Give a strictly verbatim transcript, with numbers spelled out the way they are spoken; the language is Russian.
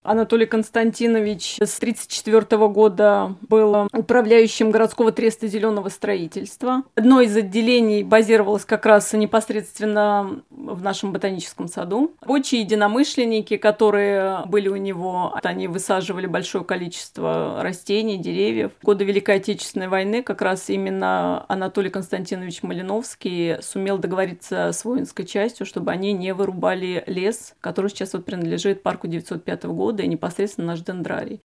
Анатолий Константинович с тридцать четвёртого года был управляющим городского треста зеленого строительства. Одно из отделений базировалось как раз непосредственно в нашем ботаническом саду. Рабочие единомышленники, которые были у него, они высаживали большое количество растений, деревьев. В годы Великой Отечественной войны как раз именно Анатолий Константинович Малиновский сумел договориться с воинской частью, чтобы они не вырубали лес, который сейчас вот принадлежит парку девятьсот пятого года и непосредственно наш дендрарий.